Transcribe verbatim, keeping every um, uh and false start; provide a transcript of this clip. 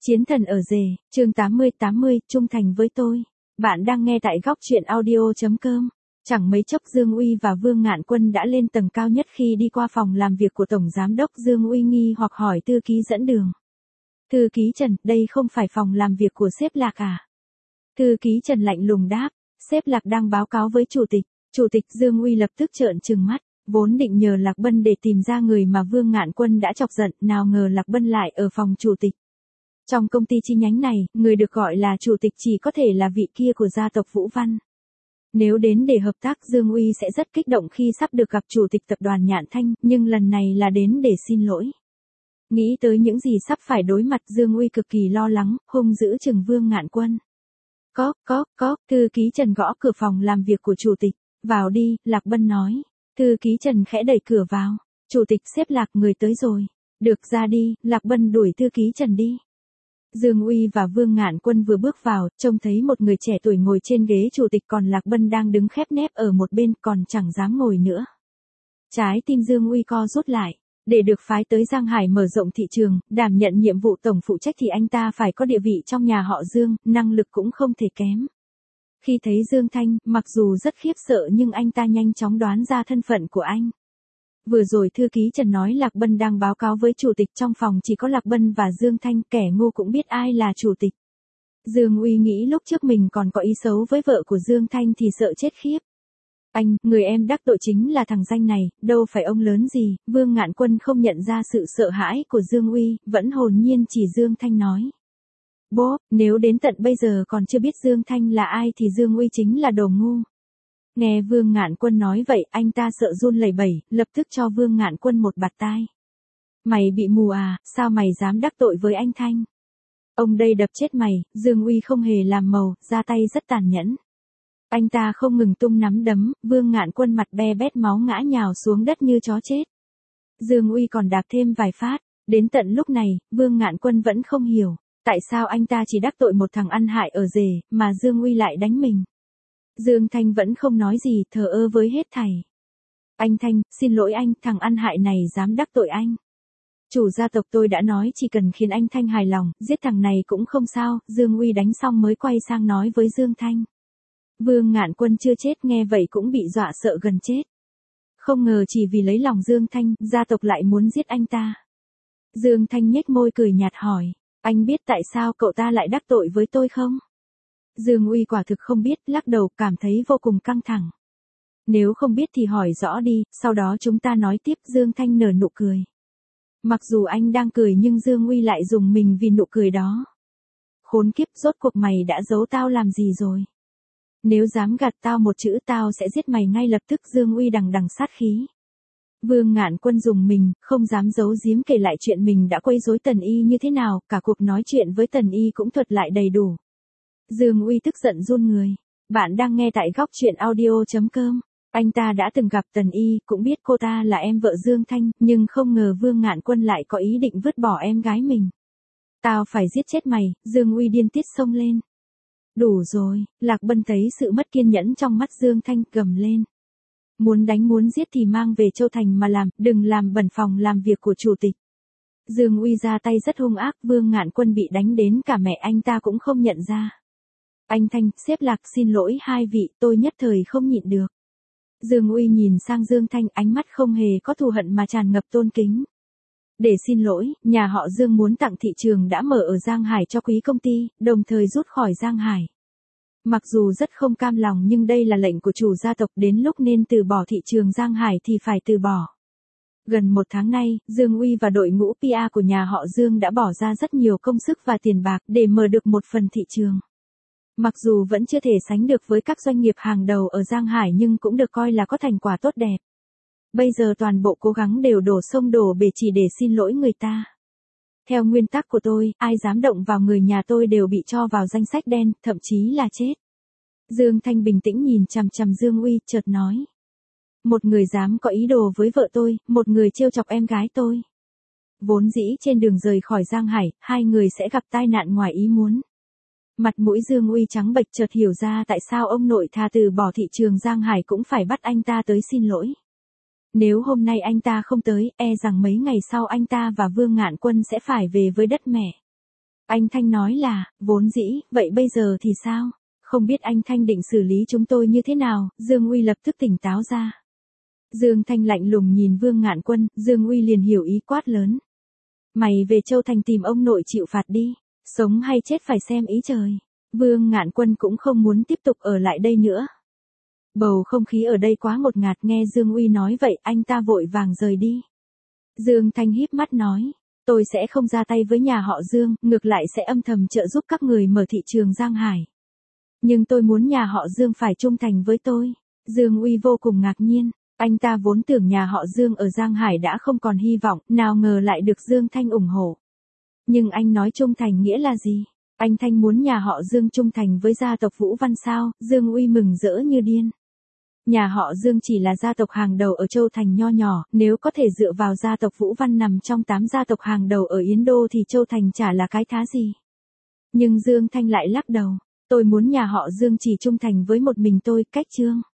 Chiến thần ở rể, chương tám mươi tám mươi, trung thành với tôi. Bạn đang nghe tại góc truyện audio chấm com. Chẳng mấy chốc Dương Uy và Vương Ngạn Quân đã lên tầng cao nhất khi đi qua phòng làm việc của Tổng Giám đốc. Dương Uy nghi hoặc hỏi thư ký dẫn đường. Thư ký Trần, đây không phải phòng làm việc của sếp Lạc à? Thư ký Trần lạnh lùng đáp, sếp Lạc đang báo cáo với chủ tịch. Chủ tịch. Dương Uy lập tức trợn trừng mắt, vốn định nhờ Lạc Bân để tìm ra người mà Vương Ngạn Quân đã chọc giận, nào ngờ Lạc Bân lại ở phòng chủ tịch. Trong công ty chi nhánh này, người được gọi là chủ tịch chỉ có thể là vị kia của gia tộc Vũ Văn. Nếu đến để hợp tác, Dương Uy sẽ rất kích động khi sắp được gặp chủ tịch tập đoàn Nhạn Thanh, nhưng lần này là đến để xin lỗi. Nghĩ tới những gì sắp phải đối mặt, Dương Uy cực kỳ lo lắng, hung dữ chừng Vương Ngạn Quân. Có, có, có, thư ký Trần gõ cửa phòng làm việc của chủ tịch. Vào đi, Lạc Bân nói. Thư ký Trần khẽ đẩy cửa vào. Chủ tịch, sếp Lạc, người tới rồi. Được, ra đi. Lạc Bân đuổi thư ký Trần đi. Dương Uy và Vương Ngạn Quân vừa bước vào, trông thấy một người trẻ tuổi ngồi trên ghế chủ tịch, còn Lạc Bân đang đứng khép nép ở một bên, còn chẳng dám ngồi nữa. Trái tim Dương Uy co rút lại. Để được phái tới Giang Hải mở rộng thị trường, đảm nhận nhiệm vụ tổng phụ trách thì anh ta phải có địa vị trong nhà họ Dương, năng lực cũng không thể kém. Khi thấy Dương Thanh, mặc dù rất khiếp sợ nhưng anh ta nhanh chóng đoán ra thân phận của anh. Vừa rồi thư ký Trần nói Lạc Bân đang báo cáo với chủ tịch, trong phòng chỉ có Lạc Bân và Dương Thanh, kẻ ngu cũng biết ai là chủ tịch. Dương Uy nghĩ lúc trước mình còn có ý xấu với vợ của Dương Thanh thì sợ chết khiếp. Anh, người em đắc tội chính là thằng danh này, đâu phải ông lớn gì. Vương Ngạn Quân không nhận ra sự sợ hãi của Dương Uy, vẫn hồn nhiên chỉ Dương Thanh nói. Bố, nếu đến tận bây giờ còn chưa biết Dương Thanh là ai thì Dương Uy chính là đồ ngu. Nghe Vương Ngạn Quân nói vậy, anh ta sợ run lẩy bẩy, lập tức cho Vương Ngạn Quân một bạt tai. Mày bị mù à, sao mày dám đắc tội với anh Thanh? Ông đây đập chết mày. Dương Uy không hề làm màu, ra tay rất tàn nhẫn. Anh ta không ngừng tung nắm đấm, Vương Ngạn Quân mặt be bét máu ngã nhào xuống đất như chó chết. Dương Uy còn đạp thêm vài phát. Đến tận lúc này, Vương Ngạn Quân vẫn không hiểu, tại sao anh ta chỉ đắc tội một thằng ăn hại ở rể, mà Dương Uy lại đánh mình. Dương Thanh vẫn không nói gì, thờ ơ với hết thảy. Anh Thanh, xin lỗi anh, thằng ăn hại này dám đắc tội anh. Chủ gia tộc tôi đã nói chỉ cần khiến anh Thanh hài lòng, giết thằng này cũng không sao. Dương Uy đánh xong mới quay sang nói với Dương Thanh. Vương Ngạn Quân chưa chết nghe vậy cũng bị dọa sợ gần chết. Không ngờ chỉ vì lấy lòng Dương Thanh, gia tộc lại muốn giết anh ta. Dương Thanh nhếch môi cười nhạt hỏi, anh biết tại sao cậu ta lại đắc tội với tôi không? Dương Uy quả thực không biết, lắc đầu, cảm thấy vô cùng căng thẳng. Nếu không biết thì hỏi rõ đi, sau đó chúng ta nói tiếp. Dương Thanh nở nụ cười. Mặc dù anh đang cười nhưng Dương Uy lại dùng mình vì nụ cười đó. Khốn kiếp, rốt cuộc mày đã giấu tao làm gì rồi? Nếu dám gạt tao một chữ tao sẽ giết mày ngay lập tức. Dương Uy đằng đằng sát khí. Vương Ngạn Quân dùng mình, không dám giấu giếm kể lại chuyện mình đã quấy rối Tần Y như thế nào, cả cuộc nói chuyện với Tần Y cũng thuật lại đầy đủ. Dương Uy tức giận run người. Bạn đang nghe tại góc truyện audio chấm com. Anh ta đã từng gặp Tần Y, cũng biết cô ta là em vợ Dương Thanh, nhưng không ngờ Vương Ngạn Quân lại có ý định vứt bỏ em gái mình. Tao phải giết chết mày. Dương Uy điên tiết xông lên. Đủ rồi. Lạc Bân thấy sự mất kiên nhẫn trong mắt Dương Thanh, gầm lên. Muốn đánh muốn giết thì mang về Châu Thành mà làm, đừng làm bẩn phòng làm việc của chủ tịch. Dương Uy ra tay rất hung ác, Vương Ngạn Quân bị đánh đến cả mẹ anh ta cũng không nhận ra. Anh Thanh, sếp Lạc, xin lỗi hai vị, tôi nhất thời không nhịn được. Dương Uy nhìn sang Dương Thanh, ánh mắt không hề có thù hận mà tràn ngập tôn kính. Để xin lỗi, nhà họ Dương muốn tặng thị trường đã mở ở Giang Hải cho quý công ty, đồng thời rút khỏi Giang Hải. Mặc dù rất không cam lòng nhưng đây là lệnh của chủ gia tộc, đến lúc nên từ bỏ thị trường Giang Hải thì phải từ bỏ. Gần một tháng nay, Dương Uy và đội ngũ pê e của nhà họ Dương đã bỏ ra rất nhiều công sức và tiền bạc để mở được một phần thị trường. Mặc dù vẫn chưa thể sánh được với các doanh nghiệp hàng đầu ở Giang Hải nhưng cũng được coi là có thành quả tốt đẹp. Bây giờ toàn bộ cố gắng đều đổ sông đổ bể chỉ để xin lỗi người ta. Theo nguyên tắc của tôi, ai dám động vào người nhà tôi đều bị cho vào danh sách đen, thậm chí là chết. Dương Thanh bình tĩnh nhìn chằm chằm Dương Uy, chợt nói. Một người dám có ý đồ với vợ tôi, một người trêu chọc em gái tôi. Vốn dĩ trên đường rời khỏi Giang Hải, hai người sẽ gặp tai nạn ngoài ý muốn. Mặt mũi Dương Uy trắng bệch, chợt hiểu ra tại sao ông nội thà từ bỏ thị trường Giang Hải cũng phải bắt anh ta tới xin lỗi. Nếu hôm nay anh ta không tới, e rằng mấy ngày sau anh ta và Vương Ngạn Quân sẽ phải về với đất mẹ. Anh Thanh nói là, vốn dĩ, vậy bây giờ thì sao? Không biết anh Thanh định xử lý chúng tôi như thế nào, Dương Uy lập tức tỉnh táo ra. Dương Thanh lạnh lùng nhìn Vương Ngạn Quân, Dương Uy liền hiểu ý quát lớn. Mày về Châu Thành tìm ông nội chịu phạt đi, sống hay chết phải xem ý trời. Vương Ngạn Quân cũng không muốn tiếp tục ở lại đây nữa. Bầu không khí ở đây quá ngột ngạt, nghe Dương Uy nói vậy anh ta vội vàng rời đi. Dương Thanh híp mắt nói, tôi sẽ không ra tay với nhà họ Dương, ngược lại sẽ âm thầm trợ giúp các người mở thị trường Giang Hải. Nhưng tôi muốn nhà họ Dương phải trung thành với tôi. Dương Uy vô cùng ngạc nhiên, anh ta vốn tưởng nhà họ Dương ở Giang Hải đã không còn hy vọng, nào ngờ lại được Dương Thanh ủng hộ. Nhưng anh nói trung thành nghĩa là gì? Anh Thanh muốn nhà họ Dương trung thành với gia tộc Vũ Văn sao? Dương Uy mừng rỡ như điên. Nhà họ Dương chỉ là gia tộc hàng đầu ở Châu Thành nho nhỏ, nếu có thể dựa vào gia tộc Vũ Văn nằm trong tám gia tộc hàng đầu ở Yến Đô thì Châu Thành chả là cái thá gì. Nhưng Dương Thanh lại lắc đầu, tôi muốn nhà họ Dương chỉ trung thành với một mình tôi, cách Trương.